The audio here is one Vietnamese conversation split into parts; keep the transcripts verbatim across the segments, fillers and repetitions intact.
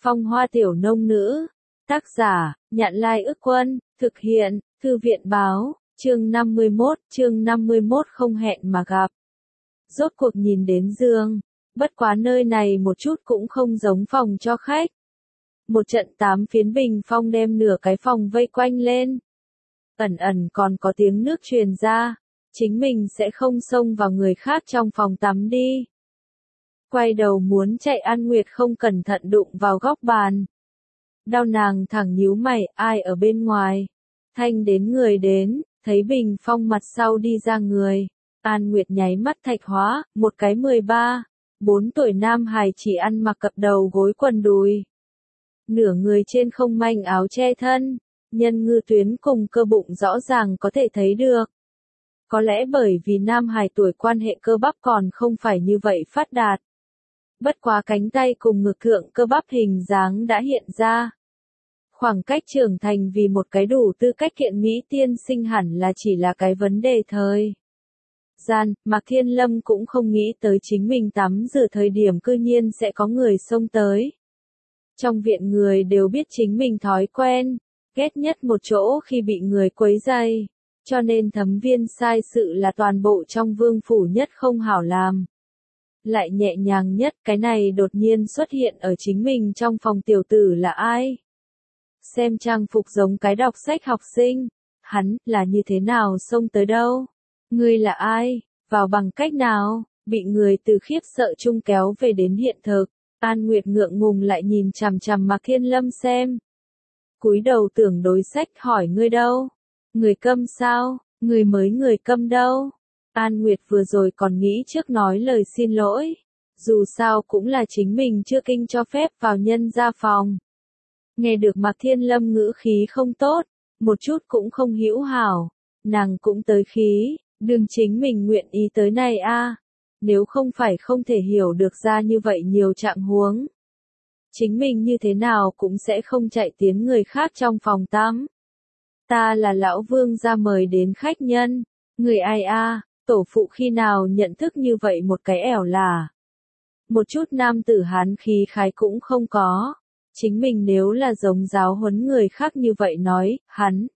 Phong hoa tiểu nông nữ. Tác giả, Nhạn Lai Ức Quân, thực hiện, Thư viện Báo, chương năm mươi mốt, chương năm mươi mốt không hẹn mà gặp. Rốt cuộc nhìn đến giường, bất quá nơi này một chút cũng không giống phòng cho khách. Một trận tám phiến bình phong đem nửa cái phòng vây quanh lên. Ẩn ẩn còn có tiếng nước truyền ra, chính mình sẽ không xông vào người khác trong phòng tắm đi. Quay đầu muốn chạy An Nguyệt không cẩn thận đụng vào góc bàn. Đau nàng thẳng nhíu mày, ai ở bên ngoài. Thanh đến người đến, thấy bình phong mặt sau đi ra người. An Nguyệt nháy mắt thạch hóa, một cái mười ba, bốn tuổi nam hài chỉ ăn mặc cặp đầu gối quần đùi. Nửa người trên không manh áo che thân, nhân ngư tuyến cùng cơ bụng rõ ràng có thể thấy được. Có lẽ bởi vì nam hài tuổi quan hệ cơ bắp còn không phải như vậy phát đạt. Bất quá cánh tay cùng ngực thượng cơ bắp hình dáng đã hiện ra. Khoảng cách trưởng thành vì một cái đủ tư cách kiện mỹ tiên sinh hẳn là chỉ là cái vấn đề thời gian. Mạc Thiên Lâm cũng không nghĩ tới chính mình tắm rửa thời điểm cư nhiên sẽ có người xông tới. Trong viện người đều biết chính mình thói quen, ghét nhất một chỗ khi bị người quấy rầy, cho nên Thấm Viên sai sự là toàn bộ trong vương phủ nhất không hảo làm. Lại nhẹ nhàng nhất, cái này đột nhiên xuất hiện ở chính mình trong phòng tiểu tử là ai? Xem trang phục giống cái đọc sách học sinh, hắn là như thế nào xông tới đâu? Ngươi là ai? Vào bằng cách nào? Bị người từ khiếp sợ chung kéo về đến hiện thực. An Nguyệt ngượng ngùng lại nhìn chằm chằm Mạc Thiên Lâm xem. Cúi đầu tưởng đối sách, hỏi ngươi đâu? Người câm sao? Người mới người câm đâu? An Nguyệt vừa rồi còn nghĩ trước nói lời xin lỗi. Dù sao cũng là chính mình chưa kinh cho phép vào nhân gia phòng. Nghe được Mạc Thiên Lâm ngữ khí không tốt, một chút cũng không hữu hảo. Nàng cũng tới khí, đừng chính mình nguyện ý tới này a. Nếu không phải không thể hiểu được ra như vậy nhiều trạng huống. Chính mình như thế nào cũng sẽ không chạy tiến người khác trong phòng tắm. Ta là lão vương gia mời đến khách nhân. Người ai a, tổ phụ khi nào nhận thức như vậy một cái ẻo là. Một chút nam tử hán khí khái cũng không có. Chính mình nếu là giống giáo huấn người khác như vậy nói, hắn.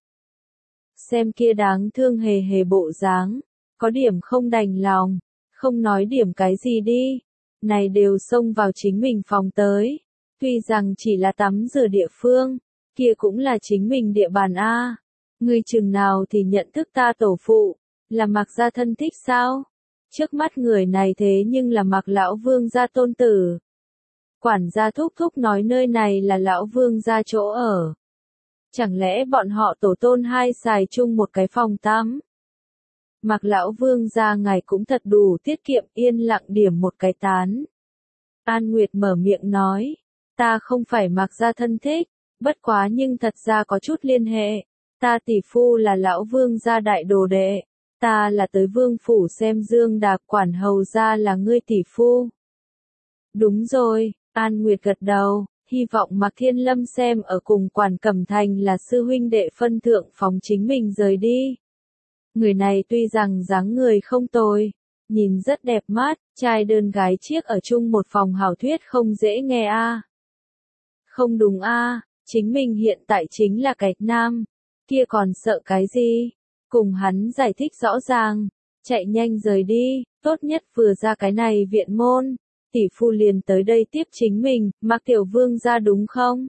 Xem kia đáng thương hề hề bộ dáng, có điểm không đành lòng, không nói điểm cái gì đi, này đều xông vào chính mình phòng tới, tuy rằng chỉ là tắm rửa địa phương, kia cũng là chính mình địa bàn a. Ngươi chừng nào thì nhận thức ta tổ phụ, là Mạc gia thân thích sao? Trước mắt người này thế nhưng là Mạc lão vương gia tôn tử. Quản gia thúc thúc nói nơi này là lão vương gia chỗ ở. Chẳng lẽ bọn họ tổ tôn hai xài chung một cái phòng tắm? Mạc lão vương gia ngài cũng thật đủ tiết kiệm, yên lặng điểm một cái tán. An Nguyệt mở miệng nói, ta không phải Mạc gia thân thích, bất quá nhưng thật ra có chút liên hệ. Ta tỷ phu là lão vương gia đại đồ đệ, ta là tới vương phủ xem Dương Đạc, quản hầu gia là ngươi tỷ phu. Đúng rồi. An Nguyệt gật đầu, hy vọng Mạc Thiên Lâm xem ở cùng Quản Cẩm Thành là sư huynh đệ phân thượng phóng chính mình rời đi. Người này tuy rằng dáng người không tồi, nhìn rất đẹp mắt, trai đơn gái chiếc ở chung một phòng hảo thuyết không dễ nghe a. À. Không đúng a, à, chính mình hiện tại chính là cái nam, kia còn sợ cái gì? Cùng hắn giải thích rõ ràng, chạy nhanh rời đi, tốt nhất vừa ra cái này viện môn. Tỷ phu liền tới đây tiếp chính mình, Mạc tiểu vương gia đúng không?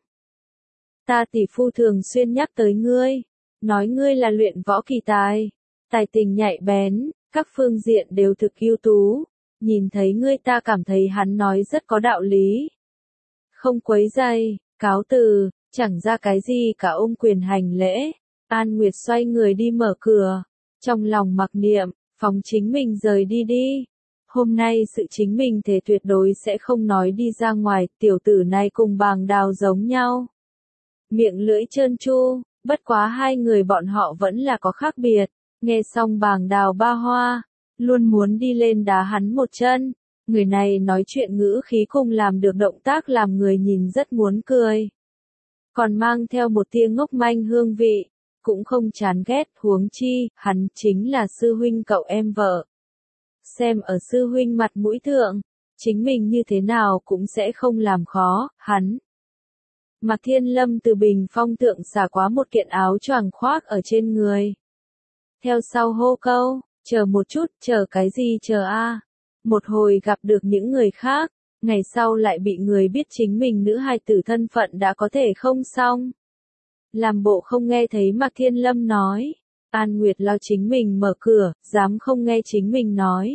Ta tỷ phu thường xuyên nhắc tới ngươi, nói ngươi là luyện võ kỳ tài, tài tình nhạy bén, các phương diện đều thực ưu tú, nhìn thấy ngươi ta cảm thấy hắn nói rất có đạo lý. Không quấy rầy, cáo từ, chẳng ra cái gì cả, ôm quyền hành lễ. An Nguyệt xoay người đi mở cửa, trong lòng mặc niệm, phóng chính mình rời đi đi. Hôm nay sự chính mình thể tuyệt đối sẽ không nói đi ra ngoài, tiểu tử này cùng Bàng Đào giống nhau. Miệng lưỡi trơn tru, bất quá hai người bọn họ vẫn là có khác biệt, nghe xong Bàng Đào ba hoa, luôn muốn đi lên đá hắn một chân, người này nói chuyện ngữ khí cùng làm được động tác làm người nhìn rất muốn cười. Còn mang theo một tia ngốc manh hương vị, cũng không chán ghét, huống chi, hắn chính là sư huynh cậu em vợ. Xem ở sư huynh mặt mũi thượng, chính mình như thế nào cũng sẽ không làm khó, hắn. Mạc Thiên Lâm từ bình phong thượng xả quá một kiện áo choàng khoác ở trên người. Theo sau hô câu, chờ một chút, chờ cái gì chờ a? Một hồi gặp được những người khác, ngày sau lại bị người biết chính mình nữ hài tử thân phận đã có thể không xong. Làm bộ không nghe thấy Mạc Thiên Lâm nói. An Nguyệt lao chính mình mở cửa, dám không nghe chính mình nói.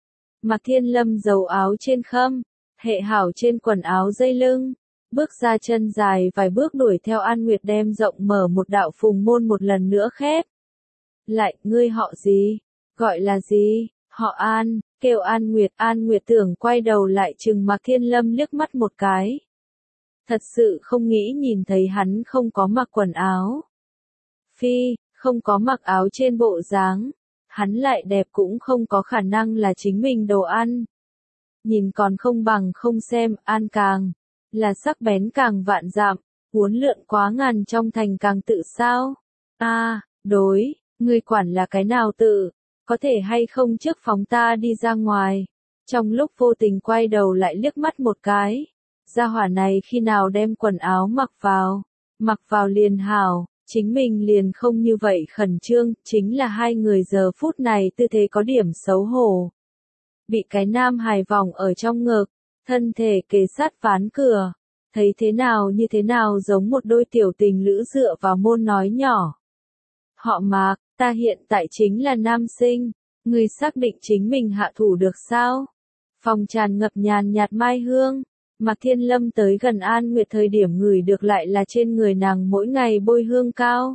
Mạc Thiên Lâm giấu áo trên khâm, hệ hảo trên quần áo dây lưng, bước ra chân dài vài bước đuổi theo An Nguyệt đem rộng mở một đạo phùng môn một lần nữa khép. Lại, ngươi họ gì? Gọi là gì? Họ An, kêu An Nguyệt. An Nguyệt tưởng quay đầu lại chừng Mạc Thiên Lâm liếc mắt một cái. Thật sự không nghĩ nhìn thấy hắn không có mặc quần áo. Phi, không có mặc áo trên bộ dáng. Hắn lại đẹp cũng không có khả năng là chính mình đồ ăn. Nhìn còn không bằng không xem, An càng là sắc bén càng vạn dặm, uốn lượn quá ngàn trong thành càng tự sao. A, à, đối, ngươi quản là cái nào tự, có thể hay không trước phóng ta đi ra ngoài. Trong lúc vô tình quay đầu lại liếc mắt một cái, gia hỏa này khi nào đem quần áo mặc vào, mặc vào liền hảo, chính mình liền không như vậy khẩn trương, chính là hai người giờ phút này tư thế có điểm xấu hổ. Bị cái nam hài vòng ở trong ngực, thân thể kề sát ván cửa, thấy thế nào như thế nào giống một đôi tiểu tình lữ dựa vào môn nói nhỏ. Họ Mạc, ta hiện tại chính là nam sinh, ngươi xác định chính mình hạ thủ được sao? Phòng tràn ngập nhàn nhạt mai hương, Mạc Thiên Lâm tới gần An Nguyệt thời điểm ngửi được lại là trên người nàng mỗi ngày bôi hương cao.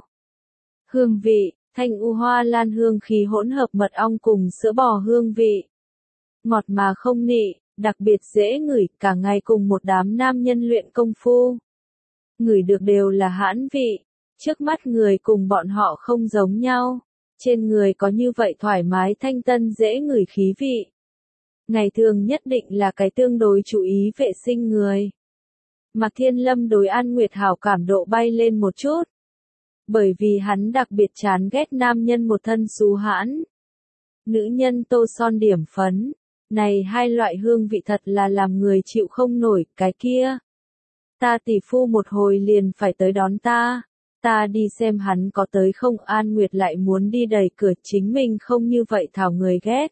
Hương vị, thanh u hoa lan hương khí hỗn hợp mật ong cùng sữa bò hương vị. Ngọt mà không nị, đặc biệt dễ ngửi, cả ngày cùng một đám nam nhân luyện công phu. Ngửi được đều là hãn vị, trước mắt người cùng bọn họ không giống nhau, trên người có như vậy thoải mái thanh tân dễ ngửi khí vị. Ngày thường nhất định là cái tương đối chú ý vệ sinh người. Mạc Thiên Lâm đối An Nguyệt hảo cảm độ bay lên một chút. Bởi vì hắn đặc biệt chán ghét nam nhân một thân xú hãn. Nữ nhân tô son điểm phấn. Này hai loại hương vị thật là làm người chịu không nổi, cái kia. Ta tỷ phu một hồi liền phải tới đón ta. Ta đi xem hắn có tới không. An Nguyệt lại muốn đi đẩy cửa, chính mình không như vậy thảo người ghét.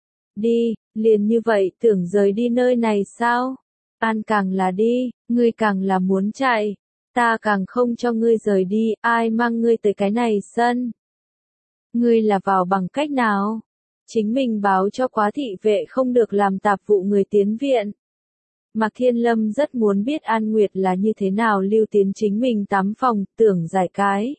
Đi, liền như vậy tưởng rời đi nơi này sao? An càng là đi, ngươi càng là muốn chạy. Ta càng không cho ngươi rời đi, ai mang ngươi tới cái này sân? Ngươi là vào bằng cách nào? Chính mình báo cho quá thị vệ không được làm tạp vụ người tiến viện. Mạc Thiên Lâm rất muốn biết An Nguyệt là như thế nào lưu tiến chính mình tắm phòng, tưởng giải cái.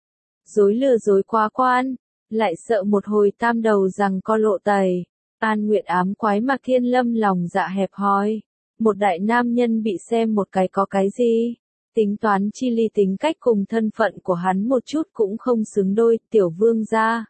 Dối lừa dối quá quan, lại sợ một hồi tam đầu rằng co lộ tẩy. An Nguyệt ám quái Mạc Thiên Lâm lòng dạ hẹp hòi. Một đại nam nhân bị xem một cái có cái gì? Tính toán chi ly tính cách cùng thân phận của hắn một chút cũng không xứng đôi, tiểu vương gia.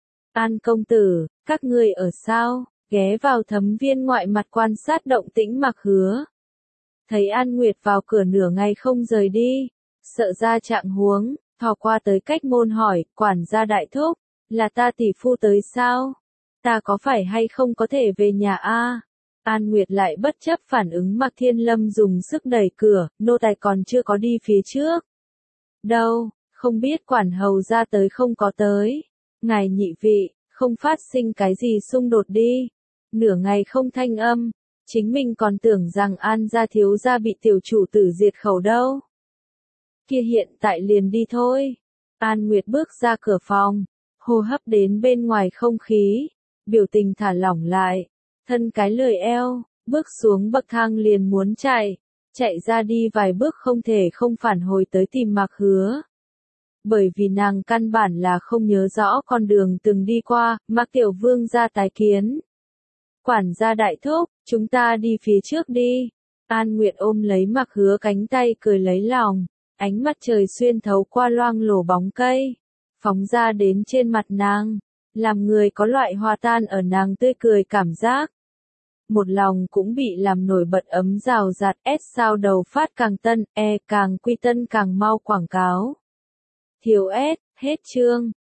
An công tử, các ngươi ở sao? Ghé vào thấm viên ngoại mặt quan sát động tĩnh Mạc Hứa. Thấy An Nguyệt vào cửa nửa ngày không rời đi, sợ ra trạng huống, thò qua tới cách môn hỏi, quản gia đại thúc, là ta tỷ phu tới sao? Ta có phải hay không có thể về nhà a? An Nguyệt lại bất chấp phản ứng Mạc Thiên Lâm dùng sức đẩy cửa, nô tài còn chưa có đi phía trước. Đâu, không biết quản hầu ra tới không có tới. Ngài nhị vị, không phát sinh cái gì xung đột đi. Nửa ngày không thanh âm, chính mình còn tưởng rằng An gia thiếu gia bị tiểu chủ tử diệt khẩu đâu. Kia hiện tại liền đi thôi. An Nguyệt bước ra cửa phòng, hô hấp đến bên ngoài không khí, biểu tình thả lỏng lại, thân cái lười eo, bước xuống bậc thang liền muốn chạy, chạy ra đi vài bước không thể không phản hồi tới tìm Mạc Hứa. Bởi vì nàng căn bản là không nhớ rõ con đường từng đi qua, Mạc tiểu vương ra tái kiến. Quản gia đại thúc, chúng ta đi phía trước đi. An Nguyệt ôm lấy Mạc Hứa cánh tay cười lấy lòng, ánh mắt trời xuyên thấu qua loang lổ bóng cây, phóng ra đến trên mặt nàng, làm người có loại hòa tan ở nàng tươi cười cảm giác. Một lòng cũng bị làm nổi bật ấm rào rạt S sao đầu phát càng tân, E càng quy tân càng mau quảng cáo. Thiếu S, hết chương.